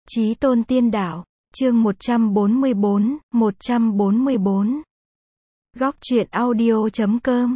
Chí tôn tiên đạo, chương 144. Góc truyện audio.com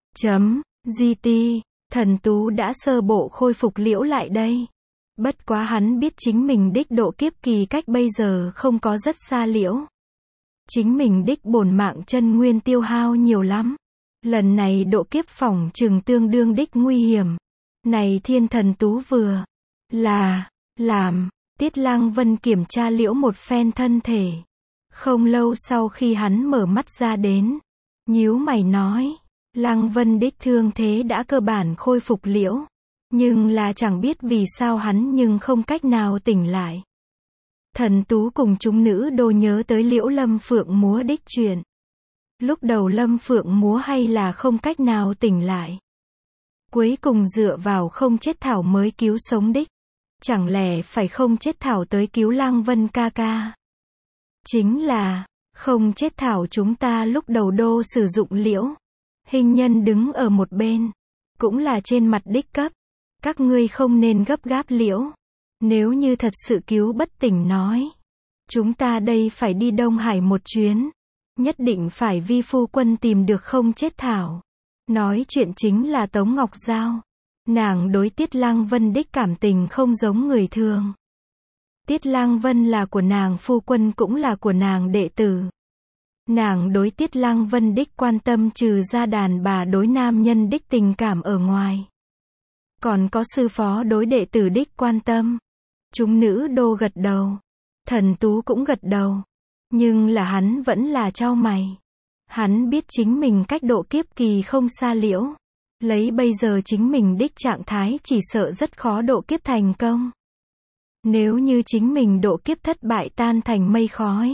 .gt Thần Tú đã sơ bộ khôi phục liễu lại đây. Bất quá hắn biết chính mình đích độ kiếp kỳ cách bây giờ không có rất xa liễu. Chính mình đích bổn mạng chân nguyên tiêu hao nhiều lắm. Lần này độ kiếp phỏng chừng tương đương đích nguy hiểm. Này Thiên Thần Tú vừa là làm Tiết Lăng Vân kiểm tra liễu một phen thân thể. Không lâu sau khi hắn mở mắt ra đến, nhíu mày nói, Lăng Vân đích thương thế đã cơ bản khôi phục liễu. Nhưng là chẳng biết vì sao hắn nhưng không cách nào tỉnh lại. Thần Tú cùng chúng nữ đô nhớ tới liễu Lâm Phượng múa đích chuyện. Lúc đầu Lâm Phượng múa hay là không cách nào tỉnh lại. Cuối cùng dựa vào không chết thảo mới cứu sống đích. Chẳng lẽ phải không chết thảo tới cứu Lăng Vân ca ca? Chính là, không chết thảo chúng ta lúc đầu đô sử dụng liễu. Hình nhân đứng ở một bên. Cũng là trên mặt đích cấp. Các ngươi không nên gấp gáp liễu. Nếu như thật sự cứu bất tỉnh nói. Chúng ta đây phải đi Đông Hải một chuyến. Nhất định phải vi phu quân tìm được không chết thảo. Nói chuyện chính là Tống Ngọc Giao. Nàng đối Tiết Lăng Vân đích cảm tình không giống người thường. Tiết Lăng Vân là của nàng phu quân cũng là của nàng đệ tử. Nàng đối Tiết Lăng Vân đích quan tâm trừ ra đàn bà đối nam nhân đích tình cảm ở ngoài. Còn có sư phó đối đệ tử đích quan tâm. Chúng nữ đô gật đầu. Thần Tú cũng gật đầu. Nhưng là hắn vẫn là chau mày. Hắn biết chính mình cách độ kiếp kỳ không xa liễu. Lấy bây giờ chính mình đích trạng thái chỉ sợ rất khó độ kiếp thành công. Nếu như chính mình độ kiếp thất bại tan thành mây khói.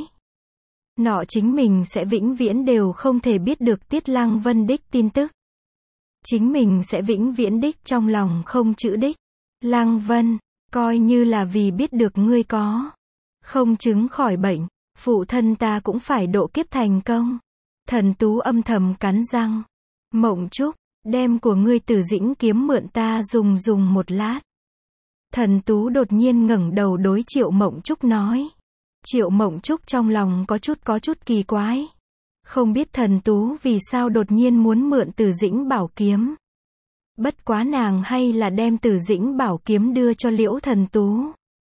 Nọ chính mình sẽ vĩnh viễn đều không thể biết được Tiết Lăng Vân đích tin tức. Chính mình sẽ vĩnh viễn đích trong lòng không chữ đích. Lăng Vân, coi như là vì biết được ngươi có không chứng khỏi bệnh, phụ thân ta cũng phải độ kiếp thành công. Thần Tú âm thầm cắn răng. Mộng Trúc, đem của ngươi Tử Dĩnh kiếm mượn ta dùng một lát. Thần Tú đột nhiên ngẩng đầu đối Triệu Mộng Trúc nói. Triệu Mộng Trúc trong lòng có chút kỳ quái. Không biết Thần Tú vì sao đột nhiên muốn mượn Tử Dĩnh bảo kiếm. Bất quá nàng hay là đem Tử Dĩnh bảo kiếm đưa cho liễu Thần Tú.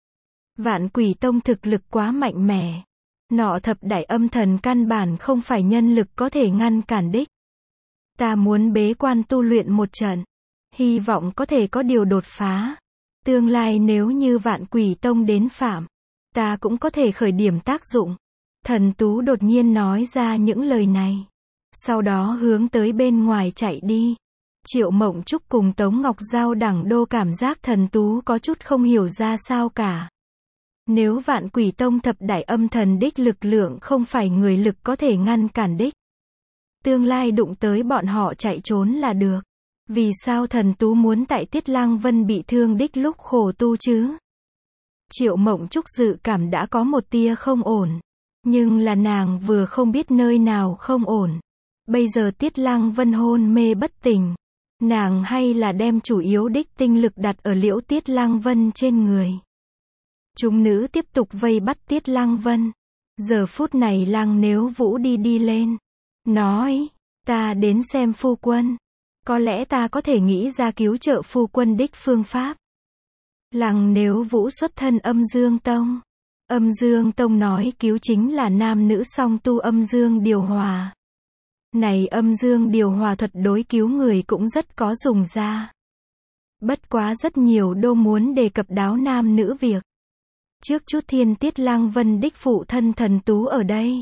Vạn Quỷ Tông thực lực quá mạnh mẽ. Nọ thập đại âm thần căn bản không phải nhân lực có thể ngăn cản đích. Ta muốn bế quan tu luyện một trận. Hy vọng có thể có điều đột phá. Tương lai nếu như Vạn Quỷ Tông đến phạm, ta cũng có thể khởi điểm tác dụng. Thần Tú đột nhiên nói ra những lời này. Sau đó hướng tới bên ngoài chạy đi. Triệu Mộng Trúc cùng Tống Ngọc Giao đẳng đô cảm giác Thần Tú có chút không hiểu ra sao cả. Nếu Vạn Quỷ Tông thập đại âm thần đích lực lượng không phải người lực có thể ngăn cản đích. Tương lai đụng tới bọn họ chạy trốn là được. Vì sao Thần Tú muốn tại Tiết Lăng Vân bị thương đích lúc khổ tu chứ? Triệu Mộng Trúc dự cảm đã có một tia không ổn. Nhưng là nàng vừa không biết nơi nào không ổn. Bây giờ Tiết Lăng Vân hôn mê bất tỉnh. Nàng hay là đem chủ yếu đích tinh lực đặt ở liễu Tiết Lăng Vân trên người. Chúng nữ tiếp tục vây bắt Tiết Lăng Vân. Giờ phút này Lăng Nếu Vũ đi lên. Nói, ta đến xem phu quân. Có lẽ ta có thể nghĩ ra cứu trợ phu quân đích phương pháp. Lăng Nếu Vũ xuất thân Âm Dương Tông. Âm Dương Tông nói cứu chính là nam nữ song tu âm dương điều hòa. Này âm dương điều hòa thuật đối cứu người cũng rất có dùng ra. Bất quá rất nhiều đô muốn đề cập đáo nam nữ việc. Trước chút thiên Tiết Lăng Vân đích phụ thân Thần Tú ở đây.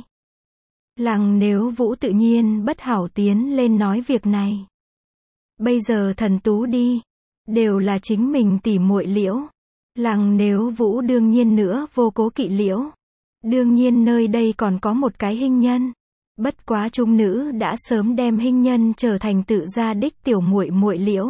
Lăng Nếu Vũ tự nhiên bất hảo tiến lên nói việc này. Bây giờ Thần Tú đi. Đều là chính mình tỉ muội liễu. Lăng Nếu Vũ đương nhiên nữa vô cố kỵ liễu. Đương nhiên nơi đây còn có một cái hình nhân. Bất quá chúng nữ đã sớm đem hình nhân trở thành tự gia đích tiểu muội liễu.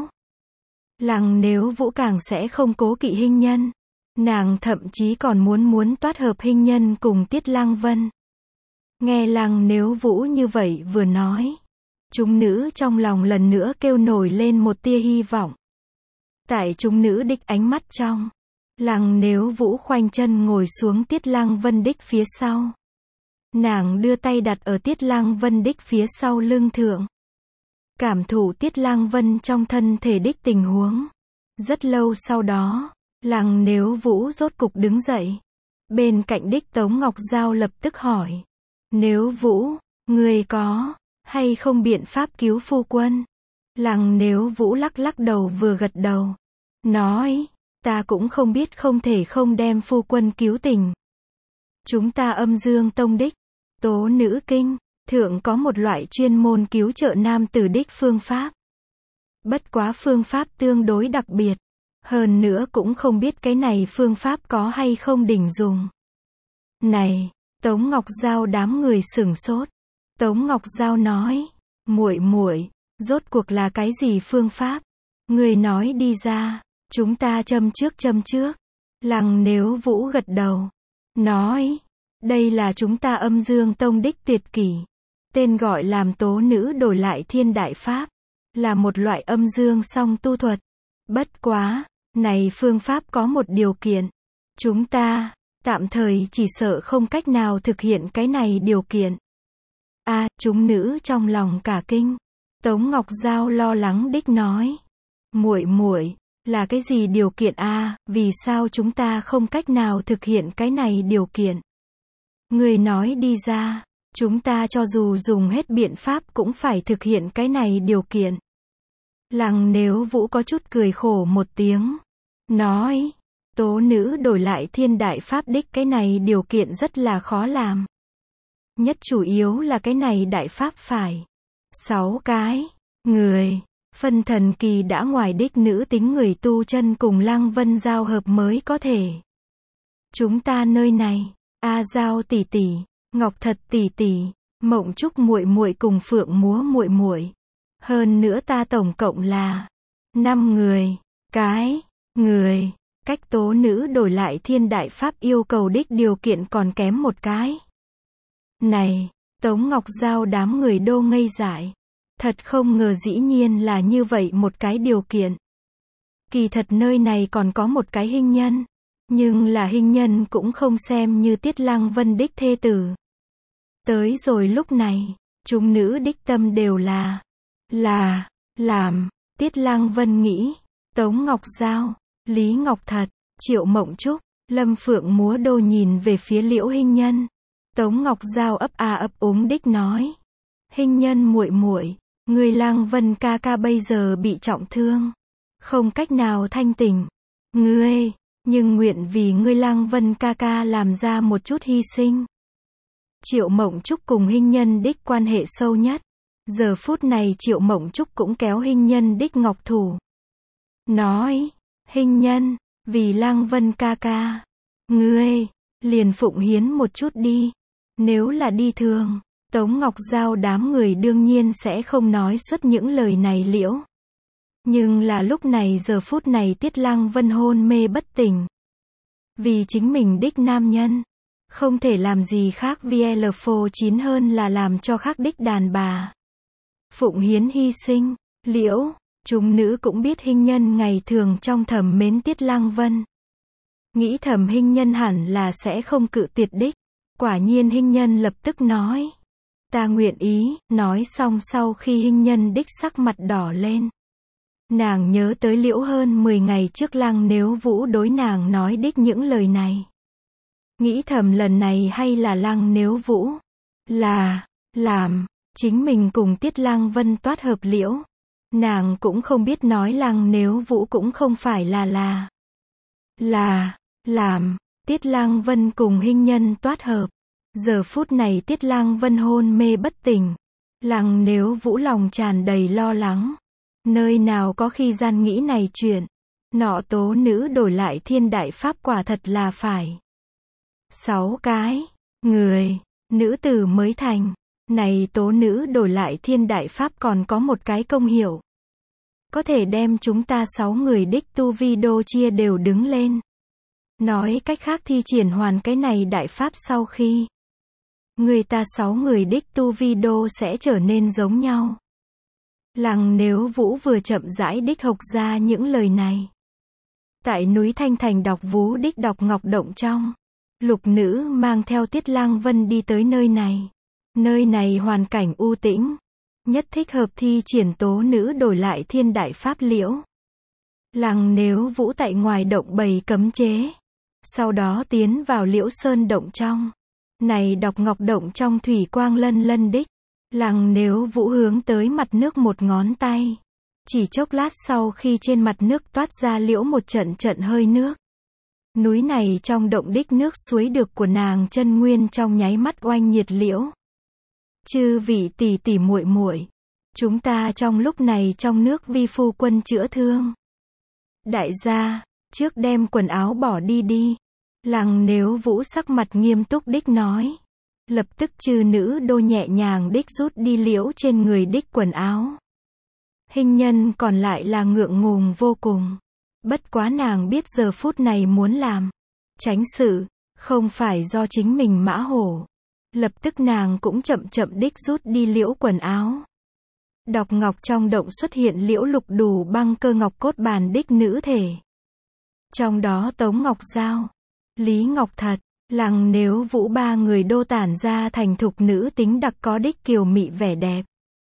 Lăng Nếu Vũ càng sẽ không cố kỵ hình nhân. Nàng thậm chí còn muốn toát hợp hình nhân cùng Tiết Lăng Vân. Nghe Lăng Nếu Vũ như vậy vừa nói. Chúng nữ trong lòng lần nữa kêu nổi lên một tia hy vọng. Tại chúng nữ đích ánh mắt trong. Lăng Nếu Vũ khoanh chân ngồi xuống Tiết Lăng Vân đích phía sau. Nàng đưa tay đặt ở Tiết Lăng Vân đích phía sau lưng thượng. Cảm thụ Tiết Lăng Vân trong thân thể đích tình huống. Rất lâu sau đó, Lăng Nếu Vũ rốt cục đứng dậy. Bên cạnh đích Tống Ngọc Giao lập tức hỏi. Nếu Vũ, ngươi có hay không biện pháp cứu phu quân? Lăng Nếu Vũ lắc lắc đầu vừa gật đầu. Nói, ta cũng không biết, không thể không đem phu quân cứu tỉnh. Chúng ta Âm Dương Tông đích Tố Nữ Kinh thượng có một loại chuyên môn cứu trợ nam tử đích phương pháp. Bất quá phương pháp tương đối đặc biệt. Hơn nữa cũng không biết cái này phương pháp có hay không đỉnh dùng. Này, Tống Ngọc Giao đám người sửng sốt. Tống Ngọc Giao nói, muội muội, rốt cuộc là cái gì phương pháp? Người nói đi ra, chúng ta châm trước. Lăng Nếu Vũ gật đầu. Nói, đây là chúng ta Âm Dương Tông đích tuyệt kỷ. Tên gọi làm Tố Nữ Đổi Lại Thiên Đại Pháp. Là một loại âm dương song tu thuật. Bất quá, này phương pháp có một điều kiện. Chúng ta, tạm thời chỉ sợ không cách nào thực hiện cái này điều kiện. Chúng nữ trong lòng cả kinh. Tống Ngọc Giao lo lắng đích nói. Muội muội, là cái gì điều kiện vì sao chúng ta không cách nào thực hiện cái này điều kiện? Người nói đi ra, chúng ta cho dù dùng hết biện pháp cũng phải thực hiện cái này điều kiện. Lăng Nếu Vũ có chút cười khổ một tiếng. Nói, Tố Nữ Đổi Lại Thiên Đại Pháp đích cái này điều kiện rất là khó làm. Nhất chủ yếu là cái này đại pháp phải 6 cái người, phân thần kỳ đã ngoài đích nữ tính người tu chân cùng Lăng Vân giao hợp mới có thể. Chúng ta nơi này, Giao tỷ tỷ, Ngọc Thật tỷ tỷ, Mộng Trúc muội muội cùng Phượng Múa muội muội. Hơn nữa ta tổng cộng là 5 người. Cái người, cách Tố Nữ Đổi Lại Thiên Đại Pháp yêu cầu đích điều kiện còn kém một cái. Này, Tống Ngọc Giao đám người đô ngây dại. Thật không ngờ dĩ nhiên là như vậy một cái điều kiện. Kỳ thật nơi này còn có một cái hình nhân. Nhưng là hình nhân cũng không xem như Tiết Lăng Vân đích thê tử. Tới rồi lúc này, chúng nữ đích tâm đều là làm. Tiết Lăng Vân nghĩ, Tống Ngọc Giao, Lý Ngọc Thật, Triệu Mộng Trúc, Lâm Phượng Múa đô nhìn về phía Liễu hình nhân. Tống Ngọc Giao ấp úng đích nói. Hình nhân muội muội, người Lăng Vân ca ca bây giờ bị trọng thương. Không cách nào thanh tỉnh. Ngươi, nhưng nguyện vì ngươi Lăng Vân ca ca làm ra một chút hy sinh. Triệu Mộng Trúc cùng hình nhân đích quan hệ sâu nhất. Giờ phút này Triệu Mộng Trúc cũng kéo hình nhân đích ngọc thủ. Nói, hình nhân, vì Lăng Vân ca ca. Ngươi, liền phụng hiến một chút đi. Nếu là đi thường, Tống Ngọc Giao đám người đương nhiên sẽ không nói xuất những lời này liễu. Nhưng là lúc này giờ phút này Tiết Lăng Vân hôn mê bất tỉnh. Vì chính mình đích nam nhân, không thể làm gì khác VL9 hơn là làm cho khác đích đàn bà. Phụng hiến hy sinh, liễu, chúng nữ cũng biết hình nhân ngày thường trong thầm mến Tiết Lăng Vân. Nghĩ thầm hình nhân hẳn là sẽ không cự tuyệt đích. Quả nhiên hình nhân lập tức nói. Ta nguyện ý, nói xong sau khi hình nhân đích sắc mặt đỏ lên. Nàng nhớ tới liễu hơn 10 ngày trước Lăng Nếu Vũ đối nàng nói đích những lời này. Nghĩ thầm lần này hay là Lăng Nếu Vũ làm chính mình cùng Tiết Lăng Vân toát hợp liễu. Nàng cũng không biết nói Lăng Nếu Vũ cũng không phải là làm Tiết Lăng Vân cùng hình nhân toát hợp. Giờ phút này Tiết Lăng Vân hôn mê bất tỉnh. Lăng Nếu Vũ lòng tràn đầy lo lắng. Nơi nào có khi gian nghĩ này chuyện. Nọ Tố Nữ Đổi Lại Thiên Đại Pháp quả thật là phải 6 cái người, nữ tử mới thành. Này Tố Nữ Đổi Lại Thiên Đại Pháp còn có một cái công hiệu. Có thể đem chúng ta 6 người đích tu vi đô chia đều đứng lên. Nói cách khác thi triển hoàn cái này đại pháp sau khi người ta 6 người đích tu vi đô sẽ trở nên giống nhau. Lăng Nếu Vũ vừa chậm rãi đích học ra những lời này. Tại núi Thanh Thành đọc Vú Đích đọc Ngọc Động trong. Lục nữ mang theo Tiết Lang Vân đi tới nơi này. Nơi này hoàn cảnh u tĩnh, nhất thích hợp thi triển tố nữ đổi lại thiên đại pháp liễu. Lăng Nếu Vũ tại ngoài động bày cấm chế. Sau đó tiến vào Liễu Sơn động trong. Này đọc Ngọc Động trong thủy quang lân lân đích. Lăng Nếu Vũ hướng tới mặt nước một ngón tay. Chỉ chốc lát sau khi trên mặt nước toát ra liễu một trận trận hơi nước. Núi này trong động đích nước suối được của nàng chân nguyên trong nháy mắt oanh nhiệt liễu. Chư vị tỷ tỷ muội muội, chúng ta trong lúc này trong nước vi phu quân chữa thương. Đại gia, trước đem quần áo bỏ đi đi. Lăng Nếu Vũ sắc mặt nghiêm túc đích nói. Lập tức chư nữ đô nhẹ nhàng đích rút đi liễu trên người đích quần áo. Hình nhân còn lại là ngượng ngùng vô cùng. Bất quá nàng biết giờ phút này muốn làm tránh sự, không phải do chính mình mã hổ. Lập tức nàng cũng chậm chậm đích rút đi liễu quần áo. Đọc Ngọc trong động xuất hiện liễu lục đủ băng cơ ngọc cốt bàn đích nữ thể. Trong đó Tống Ngọc Giao, Lý Ngọc Thật, Lăng Nếu Vũ ba người đô tản ra thành thục nữ tính đặc có đích kiều mị vẻ đẹp.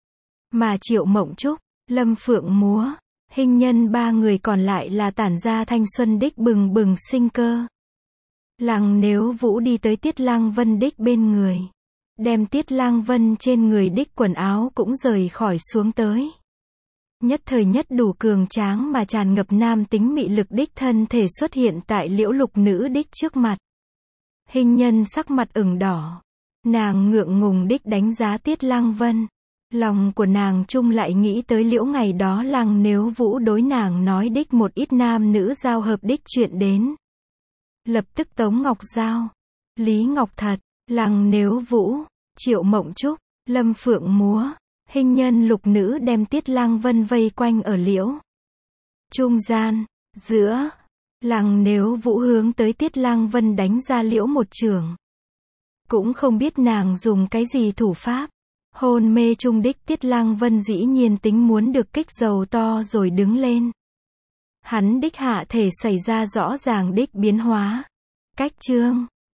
Mà Triệu Mộng Trúc, Lâm Phượng Múa, Hình nhân ba người còn lại là tản ra thanh xuân đích bừng bừng sinh cơ. Lăng Nếu Vũ đi tới Tiết Lang Vân đích bên người. Đem Tiết Lang Vân trên người đích quần áo cũng rời khỏi xuống tới. Nhất thời nhất đủ cường tráng mà tràn ngập nam tính mị lực đích thân thể xuất hiện tại liễu lục nữ đích trước mặt. Hình nhân sắc mặt ửng đỏ. Nàng ngượng ngùng đích đánh giá Tiết Lang Vân. Lòng của nàng chung lại nghĩ tới liễu ngày đó Lăng Nếu Vũ đối nàng nói đích một ít nam nữ giao hợp đích chuyện đến. Lập tức Tống Ngọc Giao, Lý Ngọc Thật, Lăng Nếu Vũ, Triệu Mộng Trúc, Lâm Phượng Múa, Hình nhân lục nữ đem Tiết Lang Vân vây quanh ở liễu trung gian, giữa. Lăng Nếu Vũ hướng tới Tiết Lang Vân đánh ra liễu một chưởng. Cũng không biết nàng dùng cái gì thủ pháp. Hôn mê trung đích Tiết Lang Vân dĩ nhiên tính muốn được kích dầu to rồi đứng lên. Hắn đích hạ thể xảy ra rõ ràng đích biến hóa. Cách chương